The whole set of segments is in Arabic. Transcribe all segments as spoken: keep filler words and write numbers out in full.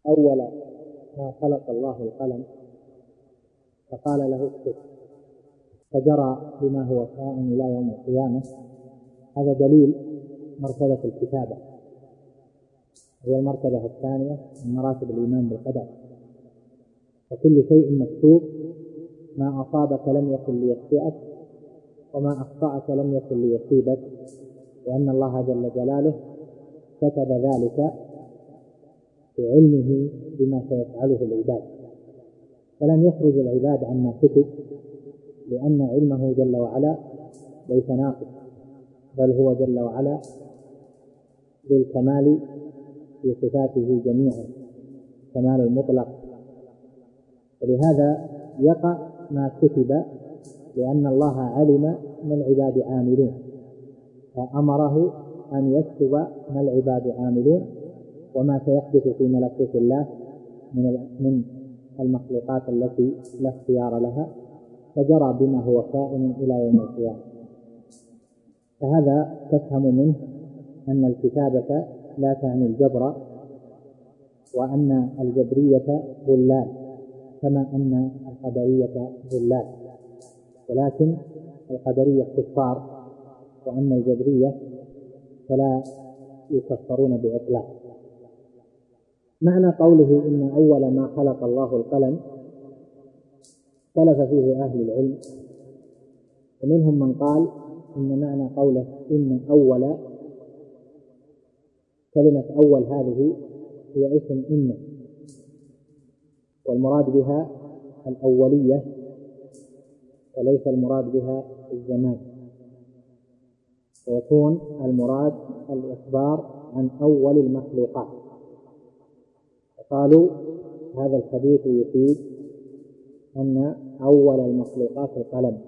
أول ما خلق الله القلم فقال له اكتب، فجرى بما هو كائن إلى يوم القيامة. هذا دليل مرتبة الكتابة، هي المرتبة الثانية من مراتب الإيمان بالقدر. فكل شيء مكتوب، ما أصابك لم يكن ليخطئك وما أخطأك لم يكن ليصيبك، لأن الله جل جلاله كتب ذلك بعلمه بما سيفعله العباد، فلن يخرج العباد عما كتب، لأن علمه جل وعلا ليس ناقص، بل هو جل وعلا بالكمال في صفاته جميعا، كمال المطلق. ولهذا يقع ما كتب، لأن الله علم ما العباد عاملون فأمره أن يكتب ما العباد عاملون وما سيحدث في ملكوت الله من المخلوقات التي لا اختيار لها، فجرى بما هو كائن إلى يوم القيامة. فهذا تفهم منه أن الكتابة لا تعني الجبر، وأن الجبرية ضلال كما أن القدرية ضلال، ولكن القدرية كفار وأن الجبرية فلا يكفرون بإطلاق. معنى قوله إن أول ما خلق الله القلم اختلف فيه أهل العلم، ومنهم من قال إن معنى قوله إن أول، كلمة أول هذه هي اسم إن، والمراد بها الأولية وليس المراد بها الزمان، ويكون المراد الإخبار عن أول المخلوقات. قالوا هذا الحديث يفيد أن أول المخلوقات القلم،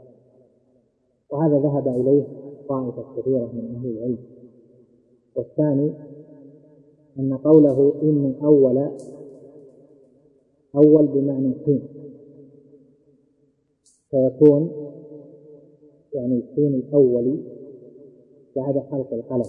وهذا ذهب إليه طائفة كثيرة من أهل العلم. والثاني أن قوله إن أول، أول بمعنى حين، فيكون يعني الحين الأول بعد خلق القلم.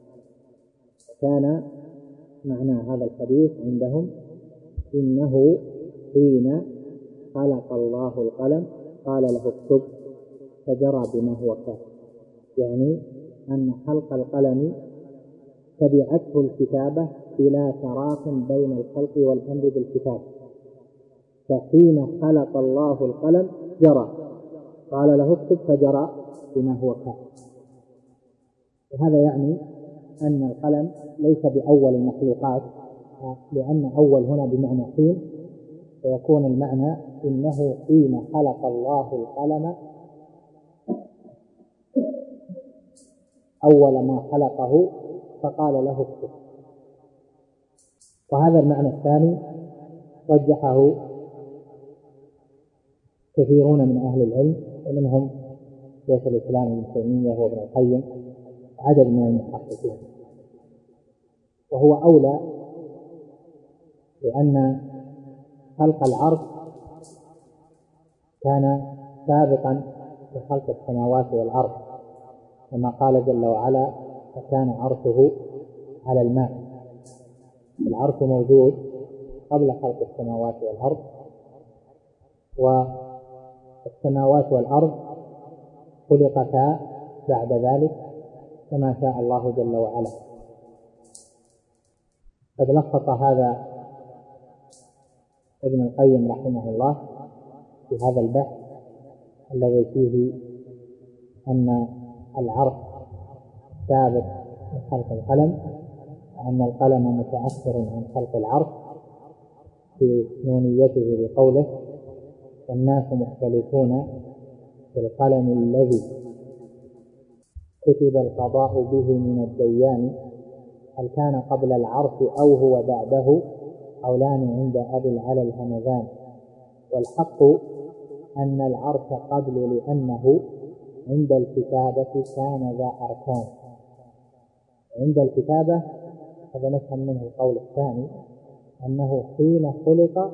كان معنى هذا الحديث عندهم إنه حين خلق الله القلم قال له اكتب فجرى بما هو كائن، يعني أن خلق القلم تبعته الكتابة بلا تراخ بين الخلق والأمر بالكتاب، فحين خلق الله القلم جرى، قال له اكتب فجرى بما هو كائن. وهذا يعني أن القلم ليس بأول المخلوقات، لأن أول هنا بمعنى حين، فيكون المعنى إنه حين خلق الله القلم أول ما خلقه فقال له اكتب. وهذا المعنى الثاني رجحه كثيرون من أهل العلم، ومنهم شيخ الإسلام ابن تيمية وابن القيم عدد من المحققين، وهو أولى، لأن خلق العرش كان سابقا لخلق السماوات والأرض، كما قال جل وعلا فكان عرشه على الماء. العرش موجود قبل خلق السماوات والأرض، والسماوات والأرض خلقتا بعد ذلك كما شاء الله جل وعلا. قد لخص هذا ابن القيم رحمه الله في هذا البحث الذي فيه أن العرش سابق لخلق القلم، وأن القلم متأخر عن خلق العرش، في نونيته بقوله الناس مختلفون في القلم الذي كتب القضاء به من الديان، هل كان قبل العرش أو هو بعده، قولان عند أبي العلا الهمذان، والحق أن العرش قبل، لأنه عند الكتابة كان ذا أركان. عند الكتابة هذا نفهم منه القول الثاني، أنه حين خلق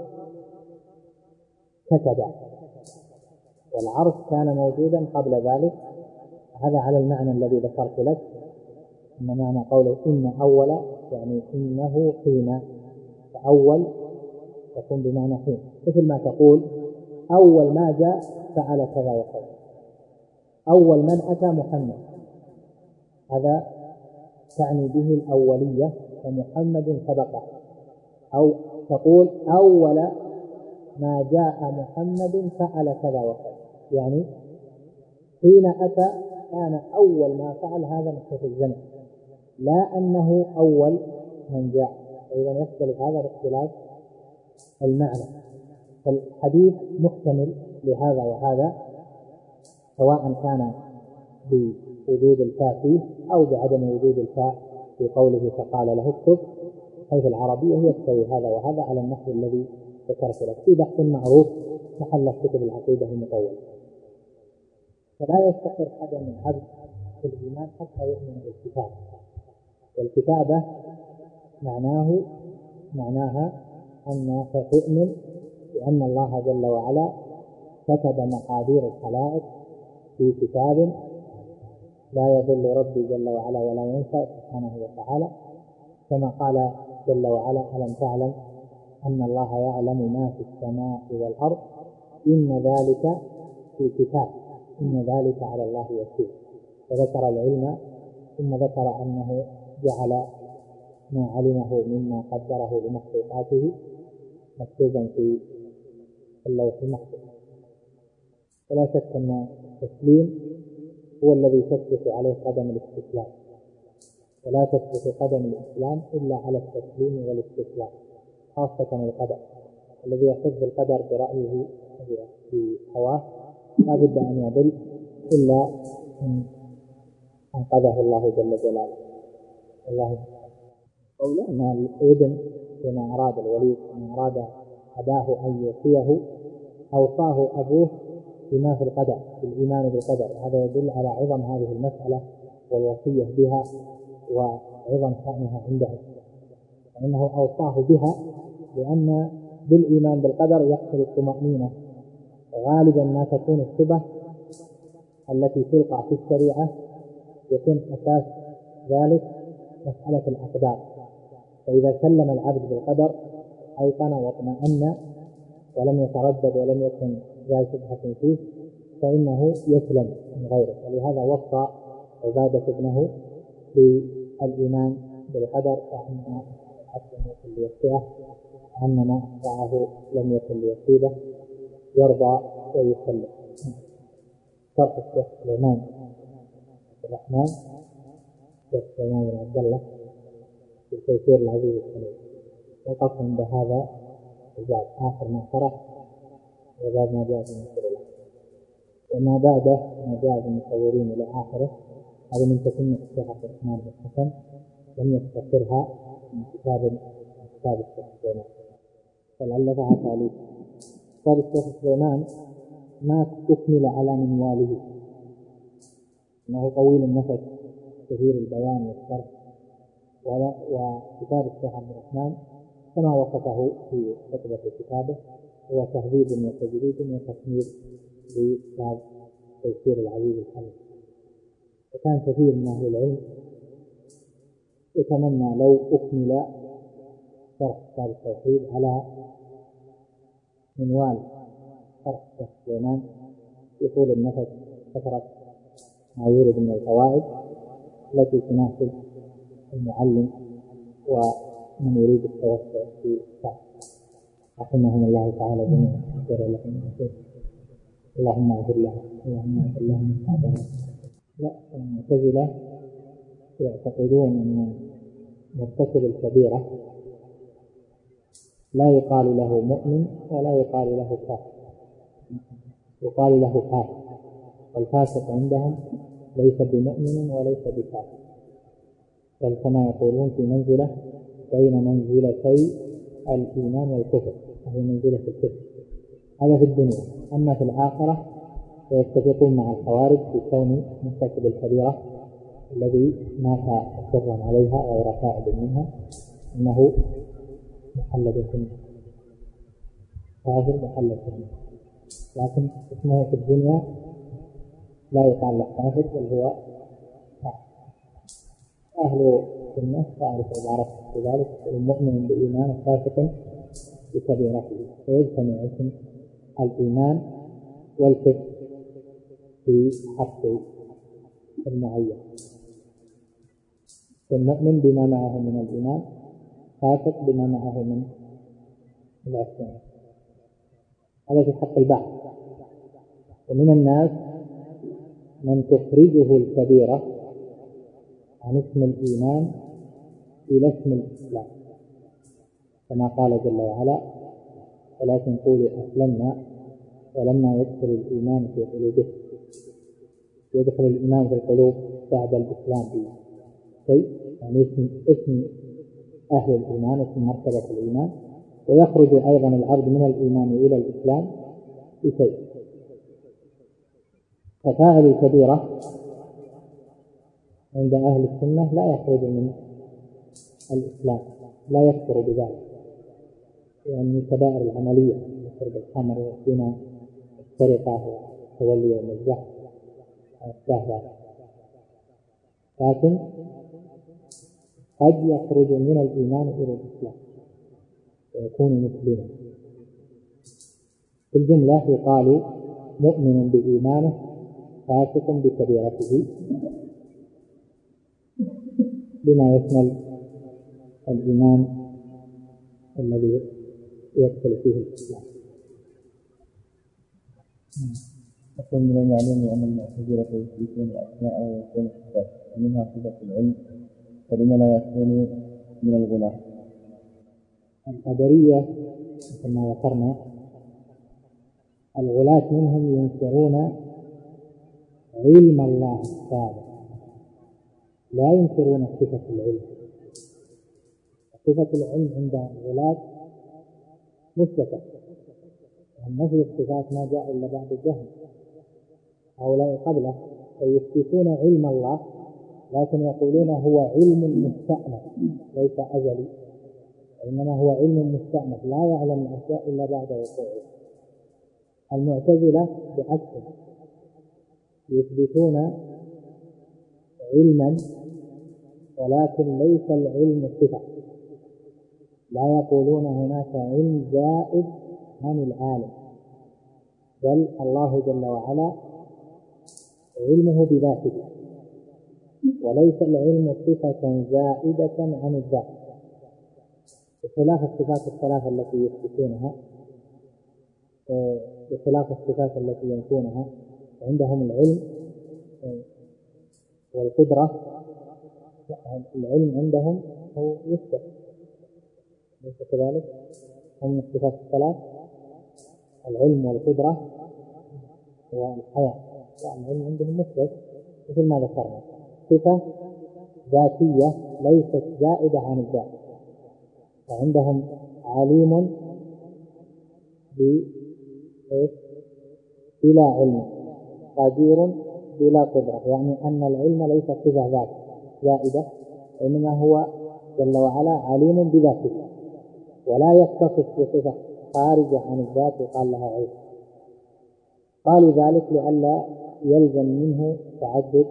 كتب، والعرش كان موجودا قبل ذلك. هذا على المعنى الذي ذكرت لك، أن معنى قوله إن أول يعني إنه حين، فأول تكون بمعنى حين، مثل ما تقول أول ما جاء فعل كذا وكذا، أول من أتى محمد، هذا تعني به الأولية ومحمد سبقه. أو تقول أول ما جاء محمد فعل كذا وكذا، يعني حين أتى كان أول ما فعل هذا نحو الزمن، لا أنه أول من جاء. فإذا يختلف هذا باختلاف المعنى. فالحديث محتمل لهذا وهذا، سواء كان بوجود الفاء فيه أو بعدم وجود الفاء في قوله فقال له اكتب، حيث العربية يستوي هذا وهذا على النحو الذي ذكرت لك في بحث معروف محل كتب العقيدة المطولة. فلا يستقر قدم العبد في الإيمان حتى يؤمن بالكتاب، والكتابة معناه معناها أن تؤمن بأن الله جل وعلا كتب مقادير الخلائق في كتاب لا يضل ربي جل وعلا ولا ينسى سبحانه وتعالى، كما قال جل وعلا ألم تعلم أن الله يعلم ما في السماء والأرض إن ذلك في كتاب إن ذلك على الله يسير. فذكر العلم ثم ذكر أنه جعل ما علمه مما قدره لمخلوقاته مكتوبا في اللوح المحفوظ. فلا شك أن التسليم هو الذي تثبت عليه قدم الاستسلام، ولا تثبت قدم الإسلام إلا على التسليم والاستسلام، خاصة القدر الذي يحب القدر برأيه في هواه لا بد أن يضل إلا أن أنقذه الله جل جلاله. الله قوله أن الابن كما أراد الوليد كما أراد أباه أن يوصيه أوصاه أبوه بما في القدر بالإيمان بالقدر. هذا يدل على عظم هذه المسألة والوصية بها وعظم شأنها عنده، فإنه أوصاه بها لأن بالإيمان بالقدر يحصل الطمأنينة. غالبا ما تكون الشبه التي تلقى في الشريعة يكون أساس ذلك مسألة الأقدار، فإذا سلم العبد بالقدر أيقن واطمأن ولم يتردد ولم يكن ذا شبهة فيه فإنه يسلم من غيره. ولهذا وصى عبادة ابنه بالإيمان بالقدر، فإن العبد لم يكن ليخطئه وأن ما أخطأه لم يكن ليصيبه، يرضى ويسلم. شرح الشيخ سليمان عبد الرحمن الشيخ سليمان بن عبد الله في تيسير العزيز الحميد، وقف عند هذا الباب آخر ما شرح وباب ما جاء في المسؤول الله، وما بعده ما جاء في المصورين إلى آخره هذا من تتمة الشيخ عبد الرحمن بن حسن لم يستقرها من كتاب كتاب الشيخ سليمان فلعلها تعليق. كتاب الشيخ سليمان ما تكمل على منواله، إنه طويل النفس كثير البيان والشرح، وكتاب الشيخ عبد الرحمن كما وصفه في خطبة كتابه هو تهذيب وتجريد وتكميل لكتاب تيسير العزيز الحميد. وكان كثير من أهل العلم يتمنى لو أكمل شرح كتاب التوحيد على منوال شرح الشيخ سليمان يطول النفس كثرة ما يورد من الفوائد التي تناسب المعلم ومن يريد التوسع في الشرح. رحمهم الله تعالى جميعا. اللهم اغفر له اللهم اغفر له من هذا. لا، المعتزلة يعتقدون ان مرتكب الكبيرة لا يقال له مؤمن ولا يقال له كافر، يقال له كافر، والفاسق عندهم ليس بمؤمن وليس بكافر، بل كما يقولون في منزلة بين منزلتي الإيمان والكفر، وهي منزلة الكفر. هذا في الدنيا. أما في الآخرة فيتفقون مع الخوارج في كون مرتكب الكبيرة الذي مات مصرا عليها غير تائب منها إنه محلد في النار، كافر محلد في النار، لكن اسمه في الدنيا لا يقال له كافر بل هو أهل السنة تعرف عبارة في ذلك المؤمن بإيمان فاسق بكبيرته، فيجتمع اسم الإيمان والكفر في حق المعين. المؤمن بما معه من الإيمان، فاسق بما معه من العصيان. هذا في حق البعض. ومن الناس من تخرجه الكبيرة عن اسم الإيمان إلى اسم الإسلام، كما قال جل وعلا: ولكن قولوا أسلمنا ولما يدخل الإيمان في قلوبكم. يدخل الإيمان في القلوب بعد الإسلام في شيء، يعني اسم, اسم أهل الإيمان، اسم مرتبة الإيمان، ويخرج أيضا العبد من الإيمان إلى الإسلام بشيء. ففاعل الكبيرة عند أهل السنة لا يخرج من الإسلام، لا يكفر بذلك، يعني الكبائر العملية مثل الخمر والزنا والسرقة والتولي والمزح والسهوة، لكن قد يخرج من الإيمان إلى الإسلام ويكون مسلما. في الجملة يقال مؤمن بإيمانه فاسق بكبيرته، بما يشمل الإيمان الذي يدخل فيه الإسلام. يقول من المعلوم أن المعتزلة يثبتون الأسماء ويكون الصفات ومنها صفة العلم، فلما لا يكون من الغلاة؟ القدرية كما ذكرنا الغلاة منهم ينكرون علم الله السابق، لا ينكرون صفة العلم. صفة العلم عند الغلاة مثبتة، نفي الصفات ما جاء إلا بعد الجهل، هؤلاء قبله فيثبتون علم الله، لكن يقولون هو علم مستأنف ليس أزلي، إنما هو علم مستأنف لا يعلم الأشياء إلا بعد وقوعها. المعتزلة بعكسه يثبتون علما ولكن ليس العلم صفة، لا يقولون هناك علم زائد عن العالم، بل الله جل وعلا علمه بذاته، وليس العلم صفة زائدة عن الذات، بخلاف الصفات الثلاثة التي يثبتونها، بخلاف الصفات التي ينفونها. عندهم العلم والقدرة، العلم عندهم هو يثبت، ليس كذلك؟ هم الصفات الثلاث العلم والقدرة والحياة، العلم عندهم مثبت مثل ما ذكرنا، صفة ذاتية ليست زائدة عن الذات. وعندهم عليم بلا علم، قدير بلا قدرة، يعني أن العلم ليس صفة ذات زائدة، إنما هو جل وعلا عليم بذاته، ولا يتصف بصفة خارجة عن الذات وقال لها علم. قالوا ذلك لئلا يلزم منه تعدد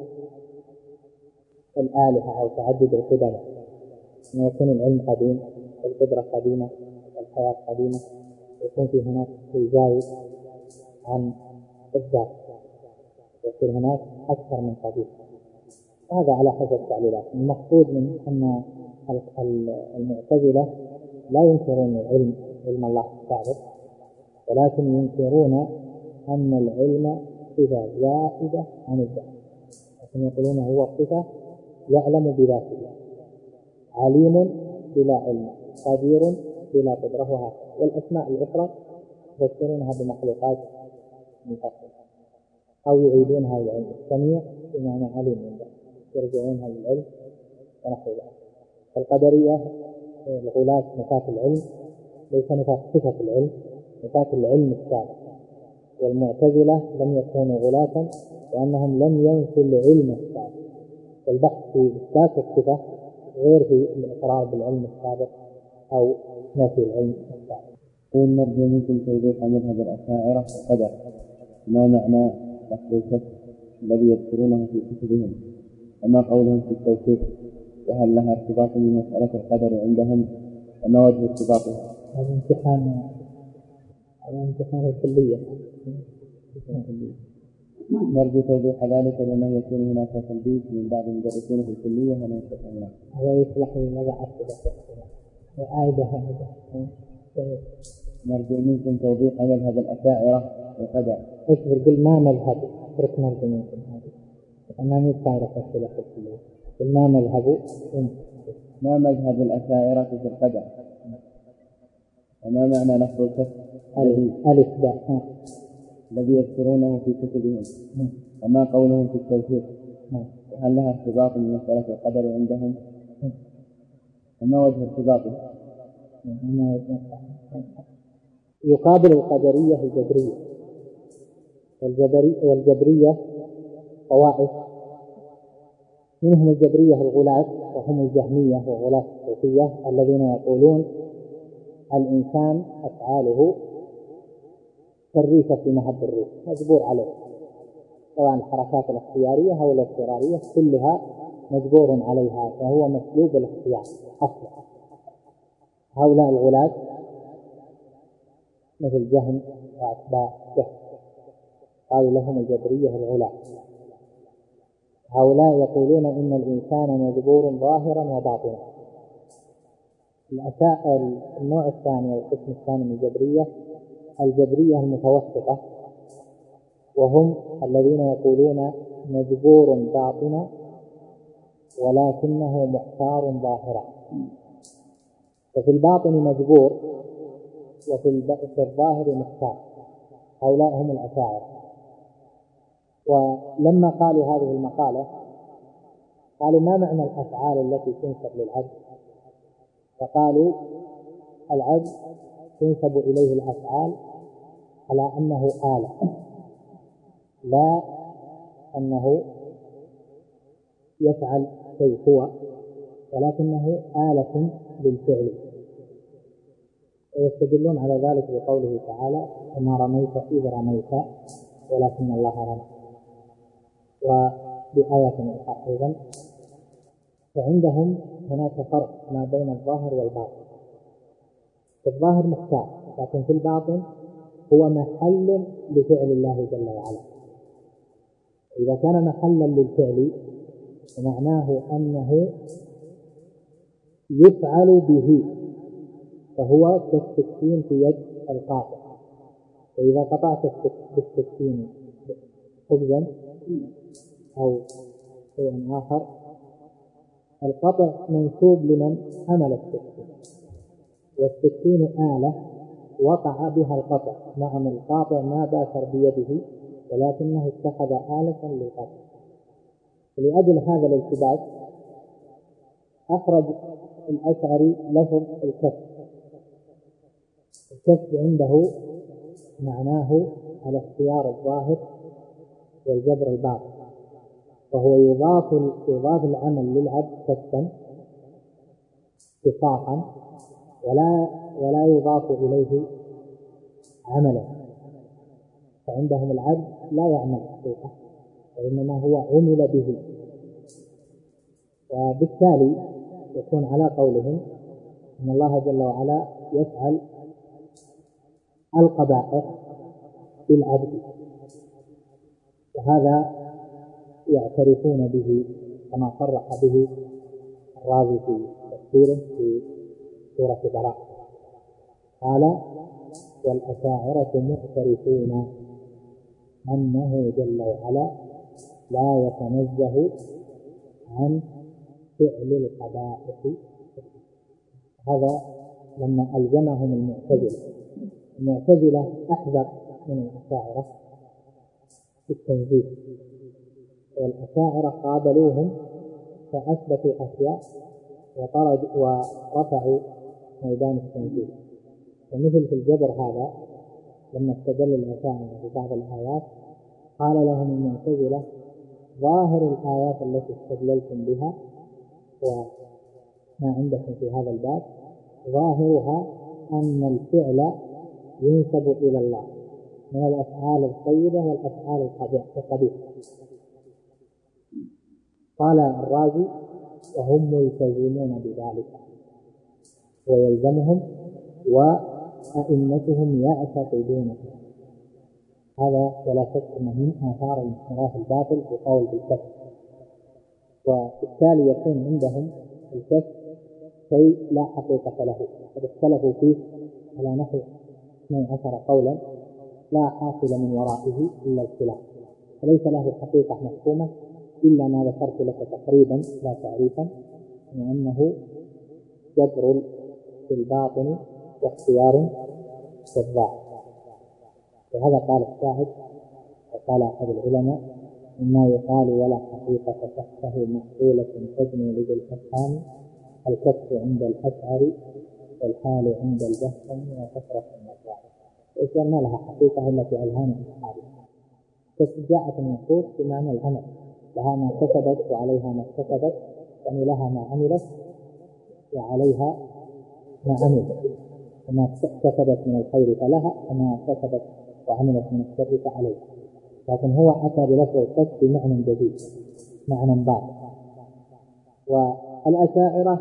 الآلهة أو تعدد القدم، أن يكون العلم قديم والقدرة قديمة والحياة قديمة، يكون في هناك يزايد عن الذات، يكون هناك أكثر من قديم. هذا على حسب التعليلات. المقصود من أن المعتزلة لا ينكرون العلم علم الله السابق، ولكن ينكرون أن العلم صفة زائدة عن الذات، لكن يقولون هو صفة يعلم بذاته، عليم بلا علم، قدير بلا قدرة، وهكذا. والأسماء الأخرى يذكرونها بمخلوقات منفصلة أو يعيدونها للعلم السميع بمعنى عليم، يرجعونها للعلم ونحو ذلك. القدرية الغلاة نفاة العلم، ليس نفاة صفة العلم، نفاة العلم السابق. والمعتزلة لم يكونوا غلاة لأنهم لم ينفوا العلم السابق، البحث في إثبات الصفة غير في الإقرار بالعلم السابق أو نفي العلم السابق. ونرجو منكم توضيح مذهب الأشاعرة القدر، ما معنى لفظ الكفر الذي يذكرونه في كتبهم، وما قولهم في التوحيد وهل لها ارتباط بمسألة القدر عندهم وما وجه ارتباطها؟ هذا امتحان هذا امتحان الكلية. نرجو توضيح ذلك لأنه يكون هناك تلبيس من بعض المدرسين في الكلية ولا يستطيعون. هذا يصلح للمبعث وآيدة هذا. نرجو منكم توضيح مذهب الأشاعرة والقدر. اصبر قل ما مذهب اترك نرجو منكم هذه أنا مستعرف أسئلة في الكلية. قل ما مذهب ما مذهب الأشاعرة في القدر وما معنى لفظ الكسر ألف باء الذي يذكرونه في كتبهم وما قولهم في التوحيد وهل لها ارتباط بمسألة القدر عندهم وما وجه ارتباطه؟ يقابل القدرية الجبرية والجبرية طوائف منهم الجبرية الغلاة وهم الجهمية وغلاة الصوفية الذين يقولون الإنسان أفعاله كالريشة في مهب الريح مجبور عليه سواء الحركات الاختيارية أو الاضطرارية كلها مجبور عليها فهو مسلوب الاختيار أصلا. هؤلاء الغلاة مثل جهم وأتباع جهم قالوا لهم الجبرية الغلاة. هؤلاء يقولون إن الإنسان مجبور ظاهرا وباطنا. النوع الثاني والقسم الثاني من الجبرية الجبرية المتوسطة وهم الذين يقولون مجبور باطنا ولكنه مختار ظاهرا. ففي الباطن مجبور وفي الظاهر مختار. هؤلاء هم الأشاعرة. ولما قالوا هذه المقالة قالوا ما معنى الأفعال التي تنسب للعبد؟ فقالوا العبد تنسب إليه الأفعال على أنه آلة لا أنه يفعل شيء هو ولكنه آلة بالفعل. ويستدلون على ذلك بقوله تعالى وما رميت إذ رميت ولكن الله رمى وبآية أخرى أيضا. فعندهم هناك فرق ما بين الظاهر والباطن. في الظاهر مختار لكن في الباطن هو محل لفعل الله جل وعلا. إذا كان محلا للفعل فمعناه أنه يفعل به فهو كالسكين في يد القاطع. فإذا قطعت بالسكين خبزا أو شيء آخر القطع منسوب لمن حمل السكين والسكين آلة وقع بها القطع. نعم القاطع ما باشر بيده ولكنه اتخذ آلة للقطع. لأجل هذا الالتباس أخرج الأشعري لفظ الكسب. الكسب عنده معناه الاختيار الظاهر والجبر الباطن وهو يضاف يضاف العمل للعبد كسبا اتفاقا ولا ولا يضاف إليه عملا. فعندهم العبد لا يعمل حقيقة وإنما هو عمل به. وبالتالي يكون على قولهم أن الله جل وعلا يفعل القبائح بالعبد وهذا يعترفون به كما صرح به الرازي في تفسيره في سورة براء قال والأشاعرة معترفون أنه جل وعلا لا يتنزه عن فعل القبائح. هذا لما ألزمهم المعتزلة. المعتزلة أحذر من الأشاعرة في التنزيه والأشاعرة قابلوهم فأثبتوا أشياء ورفعوا ميدان التنزيه. ومثل في الجبر هذا لما استدل الأشاعرة ببعض الآيات قال لهم المعتزلة ظاهر الآيات التي استدللتم بها وما عندكم في هذا الباب ظاهرها أن الفعل ينسب إلى الله من الأفعال الطيبة والأفعال القبيحة. قال الرازي وهم ملتزمون بذلك ويلزمهم وأئمتهم يعتقدونه. هذا ولا شك أنه من آثار الانحراف الباطل في قول بالكسر، وبالتالي يكون عندهم الكسر شيء لا حقيقة له، قد اختلفوا فيه على نحو اثني عشر قولا لا حاصل من ورائه إلا الخلاف، فليس له حقيقة محكومة إلا ما ذكرت لك تقريبا لا تعريفا، وأنه جبر في الباطن واختيار في الظاهر. وهذا قال الشاهد وقال أحد العلماء: مما يقال ولا حقيقة تحته محصولة تجني لذي الأفهام، الكف عند الأشعر والحال عند الجهل وكثرة المسائل. وإذا ما لها حقيقة إلا في أذهان أصحابها. فجاءت النصوص بمعنى العمل، لها ما كسبت وعليها ما اكتسبت، يعني لها ما عملت وعليها ما عملت، وما كسبت من الخير فلها وما كسبت وعملت من الشر فعليها. لكن هو أتى بلفظ الكسب بمعنى جديد، معنى باطل. والأشاعرة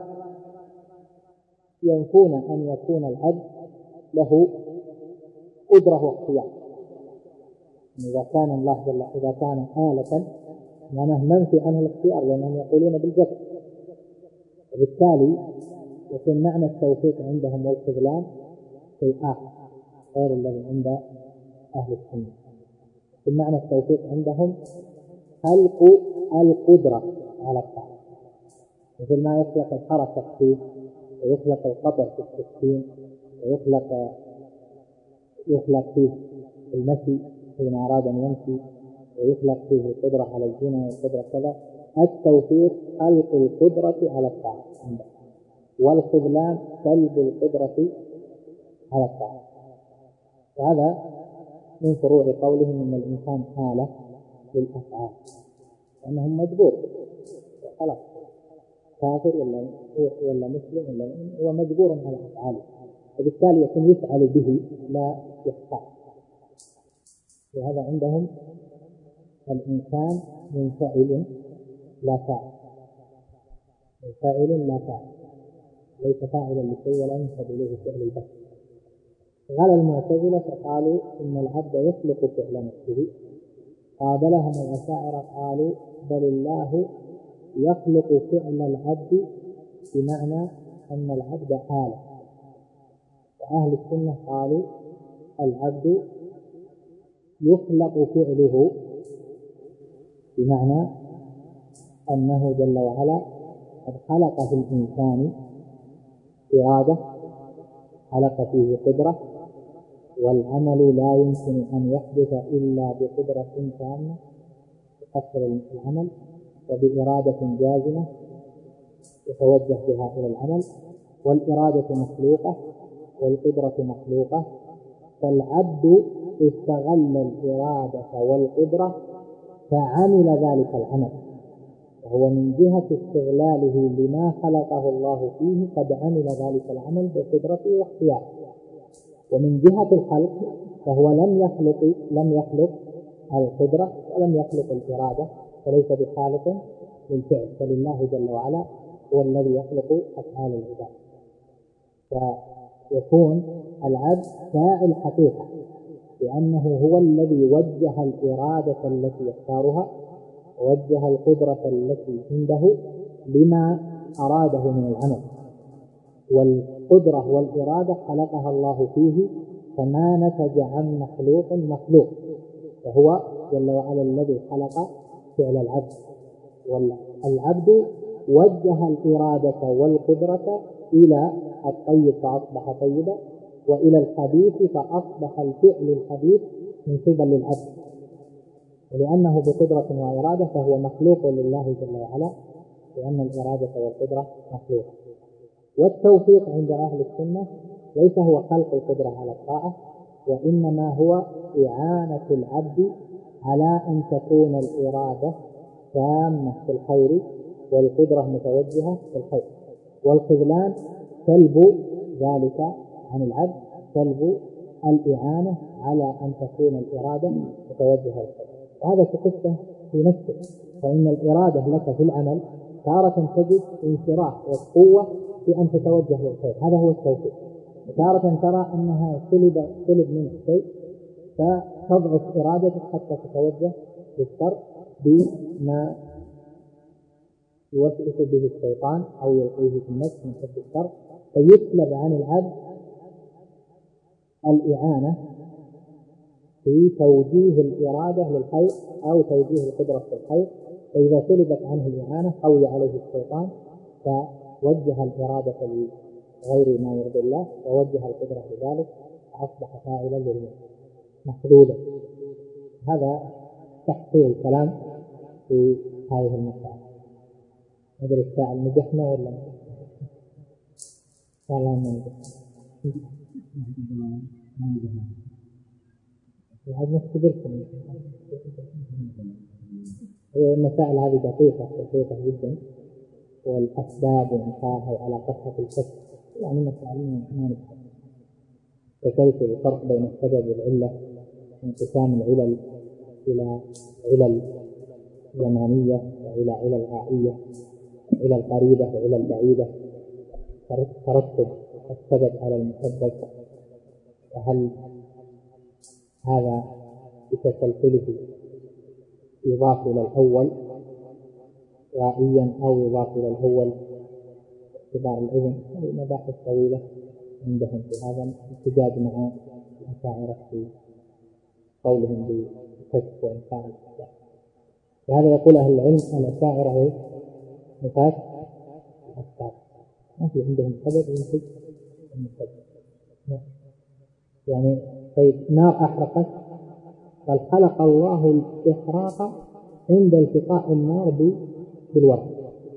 ينفون أن يكون العبد له قدرة واختيار. إذا كان الله جل إذا كان آلة معناه منفي عنه الاختيار، لأنهم يقولون بالجبر، وبالتالي يكون معنى التوفيق عندهم والخذلان شيء آخر غير الذي عند أهل السنة. معنى التوفيق عندهم خلق القدرة على الطاعة، مثل ما يخلق الحركة فيه، ويخلق القطر في التسكين، ويخلق يخلق فيه المشي حين أراد أن يمشي، ويخلق فيه القدرة على الزنا والقدرة كذا. التوفيق خلق القدرة على الطاعة، والخذلان سلب القدرة على الطاعة. وهذا من فروع قولهم إن الإنسان آلة للأفعال، لأنهم مجبور خلاص، كافر ولا ولا مسلم ولا هو مجبور على أفعاله، وبالتالي يكون يفعل به لا يختار. وهذا عندهم الإنسان منفعل لا فاعل، منفعل لا فاعل، ليس فاعلا لشيء ولا ينسب إليه فعل البشر. غلى المعتزلة فقالوا إن العبد يخلق فعل نفسه، قابلهم الأشاعرة قالوا بل الله يخلق فعل العبد بمعنى أن العبد آلة. وأهل السنة قالوا العبد يخلق فعله بمعنى أنه جل وعلا قد خلق في الإنسان إرادة، خلق فيه قدرة، والعمل لا يمكن أن يحدث إلا بقدرة تامة تقصر العمل وبإرادة جازمة يتوجه بها إلى العمل، والإرادة مخلوقة والقدرة مخلوقة. فالعبد استغل الإرادة والقدرة فعمل ذلك العمل، وهو من جهة استغلاله لما خلقه الله فيه قد عمل ذلك العمل بقدرته واختياره. ومن جهة الخلق فهو لم يخلق لم يخلق القدرة ولم يخلق الإرادة، فليس بخالق للفعل، فلله جل وعلا هو الذي يخلق أفعال العباد. فيكون العبد فاعل حقيقة، لأنه هو الذي وجه الإرادة التي يختارها، ووجه القدرة التي عنده لما أراده من العمل. والقدرة والإرادة خلقها الله فيه، فما نتج عن مخلوق مخلوق، وهو جل وعلا الذي خلق فعل العبد. والعبد وجه الإرادة والقدرة إلى الطيب فأصبح طيبا، وإلى الخبيث فأصبح الفعل الخبيث من قبل العبد، ولأنه بقدرة وإرادة فهو مخلوق لله جل وعلا، لأن الإرادة والقدرة مخلوقة. والتوفيق عند أهل السنة ليس هو خلق القدرة على الطاعة، وإنما هو إعانة العبد على أن تكون الإرادة تامة في الخير والقدرة متوجهة في الخير. والخذلان سلب ذلك عن العبد، سلب الإعانة على أن تكون الإرادة متوجهة في الخير. وهذا تقصه في نفسه، فإن الإرادة لك في العمل تارة تجد انشراح والقوة في أن تتوجه للخير، هذا هو التوفيق. تارة ترى أنها سلب سلب منك شيء فتضعف إرادتك حتى تتوجه للشر بما يوسوس به الشيطان أو يلقيه في النفس من حب الشر، فيسلب عن العبد الإعانة في توجيه الإرادة للخير أو توجيه القدرة في الخير. فإذا سلبت عنه الإعانة قوي عليه الشيطان فوجه الإرادة لغير ما يرضي الله ووجه القدرة لذلك فأصبح فاعلا للموت محدودا. هذا تحصيل الكلام في هذه المسألة. ندري الساعة نجحنا ولا والله ما نجح؟ هذا نختبركم. المسائل هذه دقيقة دقيقة جدا، والأسباب وانتهاها وعلاقتها في الفكر يعني مسائل ما نفهم. فكيف الفرق بين السبب والعلة، انقسام العلل إلى علل زمانية وإلى علل غائية، علل قريبة وعلل بعيدة، ترتب السبب على المسبب، وهل هذا بتسلسله يضاف إلى الأول غائيا أو يضاف إلى الأول باعتبار الإذن. هذه مباحث طويلة عندهم في هذا الاحتجاج مع الأشاعرة في قولهم بالكشف وإنكار الأشياء. لهذا يقول أهل العلم الأشاعرة نفاة الأسباب، ما في عندهم سبب ينتج المسبب. يعني طيب نار أحرقت، قال خلق الله الإحراق عند التقاء النار بالورق.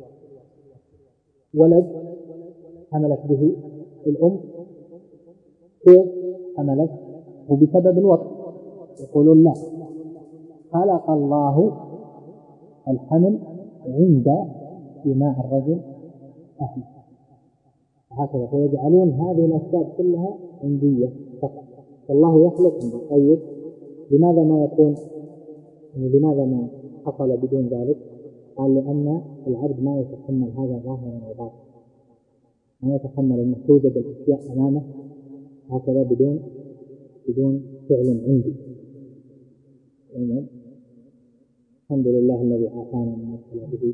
ولد حملت به الأم كيف حملت؟ هو بسبب الوقت. يقولون لا، خلق الله الحمل عند دماء الرجل أهل هكذا، فيجعلون هذه الأسباب كلها عندية فقط، والله يخلق عند الطيب. لماذا ما يكون يعني لماذا ما حصل بدون ذلك؟ قال لأن العبد ما يتحمل هذا ظاهرا وباطنا، ما يتحمل أن توجد الأشياء أمامه هكذا بدون بدون فعل عندي. يعني الحمد لله الذي عافانا من ابتلى به.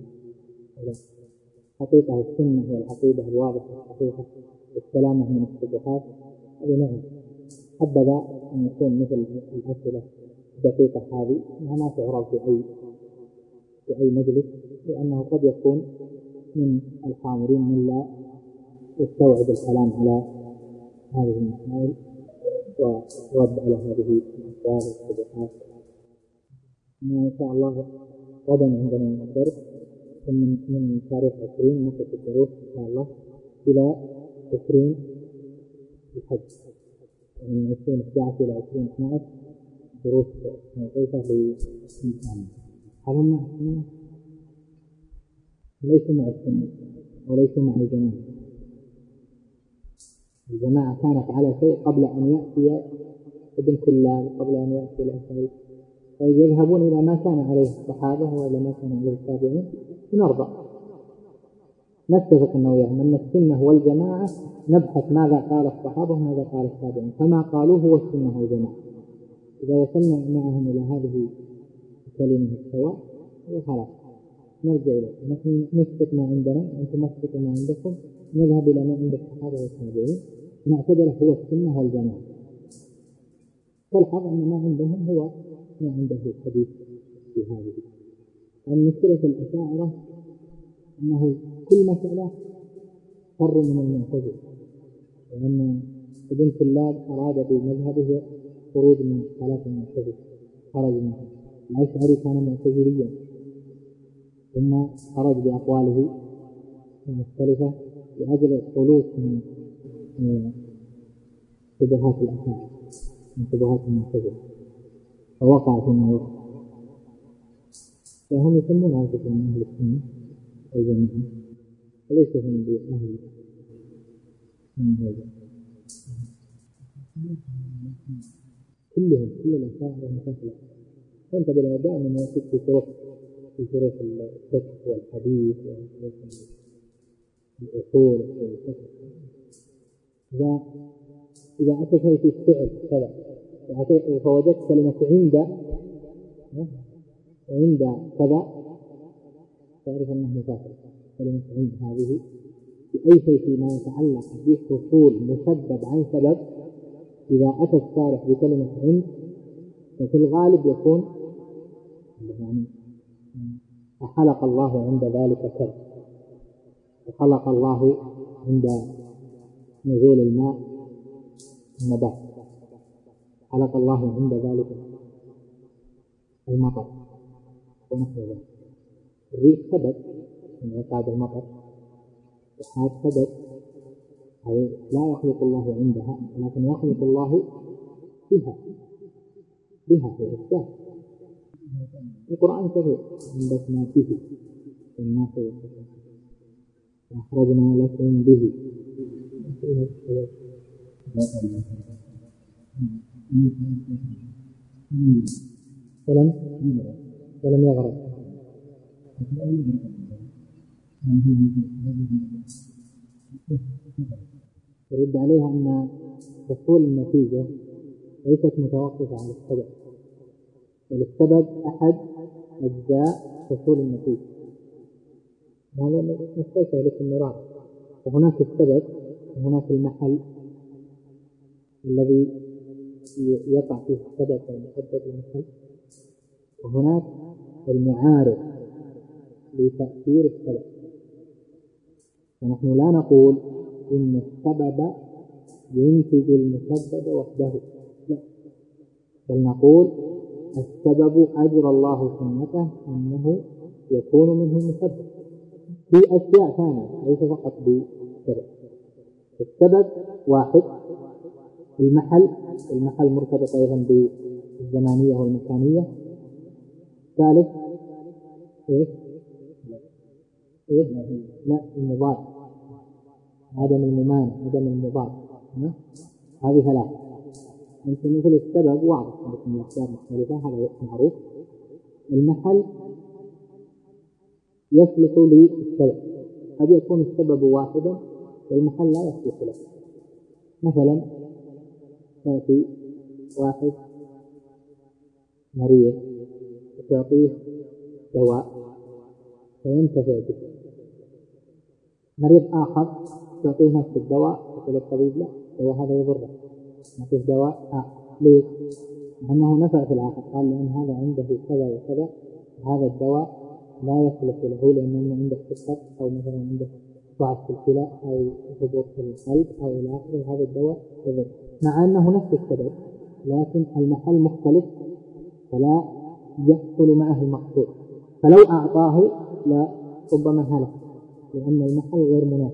حقيقة السنة هي العقيدة الواضحة الصحيحة والسلامة من الشبهات. هذه نعم، حبذا أن يكون مثل الأسئلة الدقيقة هذه ما تعرض في أي في أي مجلس، لأنه قد يكون من الحاضرين من لا يستوعب الكلام على هذه المسائل ورد على هذه الأسئلة والشبهات. إن شاء الله غدا عندنا درس من من تاريخ عشرين نقص الدروس إن شاء الله إلى عشرين الحج، يعني من عشرين إحدى عشر إلى عشرين اثنا عشر دروس موقوفة للإنسان. هذا مع السنة ليس مع السنة وليس مع الجماعة. الجماعة كانت على شيء قبل أن يأتي ابن كلاب، قبل أن يأتي الأشعري، فيذهبون إلى ما كان عليه الصحابة وإلى ما كان عليه التابعين نرضى. نتفق أنه يعني السنة والجماعة نبحث ماذا قال الصحابة وماذا قال التابعين، فما قالوه هو السنة والجماعة. إذا وصلنا معهم إلى هذه الكلمة السواء خلاص نرجع إليه. نحن نثبت ما عندنا، أنتم نثبتوا ما عندكم، نذهب إلى ما عند الصحابة والتابعين نعتبره هو السنة والجماعة. فالحظ أن ما عندهم هو ما عنده الحديث في هذه. المشكلة الأشاعرة أنه كل مسألة فر من المعتزلة، وأن ابن كلاب أراد بمذهبه خروج من صلاة المعتزلة، خرج منه. الأشعري كان معتزليا ثم خرج بأقواله المختلفة لأجل الخلوص من شبهات الأشاعرة من شبهات المعتزلة، فوقع فيما وقع. فهم يسمون أنفسهم أهل السنة والجماعة وليس هم بأهل السنة. كلهم كل الأشاعرة متفقة. أنت بالأداء من وقت في طرق في شروط الفقه والحديث وشروط الأصول والفقه. إذا إذا أتى شيء في الفعل كذا فوجدت كلمة عند عند كذا تعرف أنه مفاصل. كلمة عند هذه في أي شيء فيما يتعلق بحصول مسبب عن سبب إذا أتى الشارح بكلمة عند ففي الغالب يكون يعني فخلق الله عند ذلك كذا، وخلق الله عند نزول الماء النبات، خلق الله عند ذلك المطر ونحو ذلك. الريح سبب من عقاد المطر، وهذا سبب أي لا يخلق الله عندها ولكن يخلق الله بها بها في الإسلام. القرآن كثير أنبتنا فيه والناس وأخرجنا لكم به. ولم ولم يغرق. يرد عليها أن حصول النتيجة ليست متوقفة على السبب، والسبب أحد أجزاء حصول النتيجة. هذا نستيقظ لكم مرارا. وهناك السبب وهناك المحل الذي يقع فيه السبب والمسبب المحل، وهناك المعارض لتأثير السبب. ونحن لا نقول إن السبب ينتج المسبب وحده، لا، بل نقول السبب أجرى الله سنته أنه يكون منه مسبب في أشياء ثانية ليس فقط بالسبب. السبب واحد، المحل المحل مرتبط أيضا بالزمانية والمكانية. ثالث إيه؟ إيه؟ لا، المضاد، عدم الممانع، عدم المضاد. هذه ثلاثة. أنت مثل السبب واضح لكن الأشياء مختلفة، هذا معروف. المحل يصلح للسبب، قد يكون السبب واحدا والمحل لا يصلح له. مثلا يأتي واحد مريض وتعطيه دواء فينتفع به، مريض آخر تعطيه نفس الدواء يقول الطبيب لا، الدواء هذا يضره، نعطيه دواء آخر. ليه؟ لأنه نفع في الآخر، قال لأن هذا عنده كذا وكذا، هذا الدواء لا يصلح له لأنه عنده سكر أو مثلا عنده ضعف في الكلى أو هبوط في القلب أو إلى آخره، هذا الدواء يضر، مع أنه نفس السبب لكن المحل مختلف فلا يحصل معه المقصود. فلو أعطاه لا ربما هلك لأن المحل غير مناسب.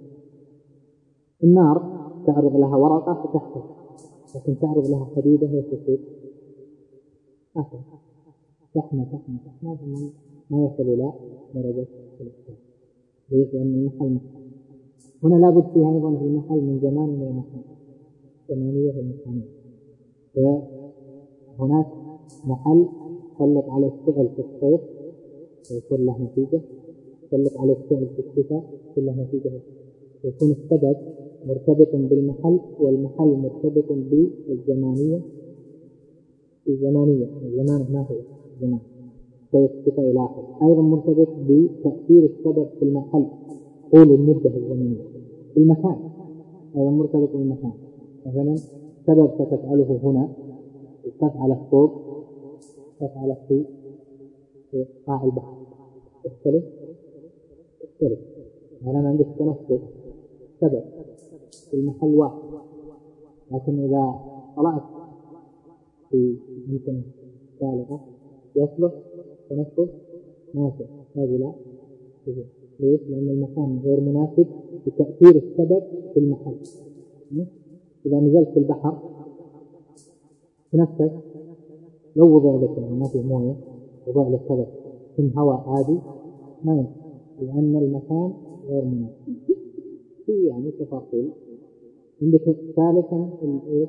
النار تعرض لها ورقة فتحصل، لكن تعرض لها حديدة هي تصير أخر تحمى تحمى تحمى ثم ما يصل إلى درجة الاحتراق. ليش؟ لأن المحل مختلف. هنا لابد فيها أيضا في المحل من زمان ومكان، زمانية ومكانية. فهناك محل سلط على الفعل في الصيف ويكون له نتيجة، سلط على الفعل في الشتاء يكون له نتيجة. يكون السبب مرتبط بالمحل والمحل مرتبط بالزمانية. الزمانية الزمان ما هو زمان صيف شتاء إلى آخره، أيضا مرتبط بتأثير السبب في المحل طول المدة الزمنية. المكان أيضا مرتبط بالمكان. مثلا سبب ستفعله هنا تفعله فوق تفعله في قاع البحر اختلف اختلف أنا عندك تنفس سبب في المحل واحد، لكن إذا طلعت في ممكن ثالثة يصلح تنفس ناسع، هذه لا. ليش؟ لأن المكان غير مناسب لتأثير السبب في المحل. إذا نزلت في البحر تنفس، لو وضع لك ما في موية وضع لك سبب في هواء عادي ما ينفع لأن المكان غير مناسب. في يعني تفاصيل. عندك ثالثا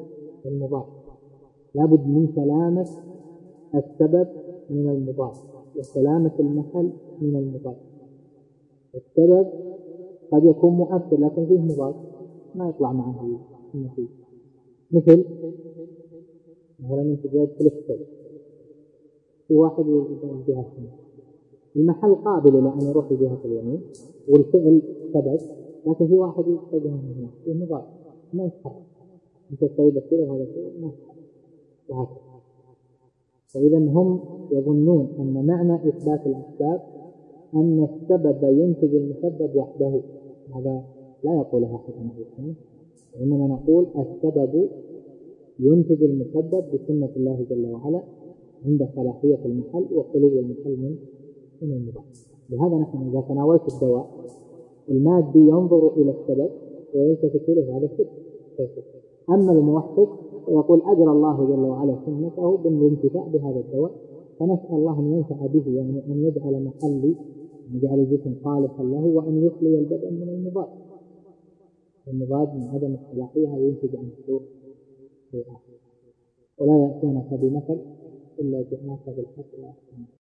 المضاد، لابد من سلامة السبب من المضاد. وسلامة المحل من المضاد. السبب قد يكون مؤثر لكن فيه مضاد ما يطلع معه النتيجة، مثل مثلا انت جاءت في السبب في واحد يجب جهة المحل قابل إلى أن يروح جهة اليمين والفعل سبب، لكن في واحد يتجه من هنا في مضاد ما يتحرك، انت تسوي كذا وهذا كذا ما يتحرك وهكذا. فإذا هم يظنون أن معنى إثبات الأسباب أن السبب ينتج المسبب وحده، هذا لا يقولها حكمة السنة، وإنما نقول السبب ينتج المسبب بسنة الله جل وعلا عند صلاحية المحل وخلو المحل من من المضاد. لهذا نحن إذا تناولت الدواء المادي ينظر إلى السبب ويلتفت إليه، هذا شرك. أما الموحد يقول أجرى الله جل وعلا سنته بالانتفاع بهذا الدواء، فنسأل الله أن ينفع به، يعني أن يجعل محلي يجعل الجسم خالصا له، وأن يخلي البدن من المضاد. المضاد من عدم الصلاحية وينتج عن سوء ولا يأتونك بمثل إلا جئناك بالحق.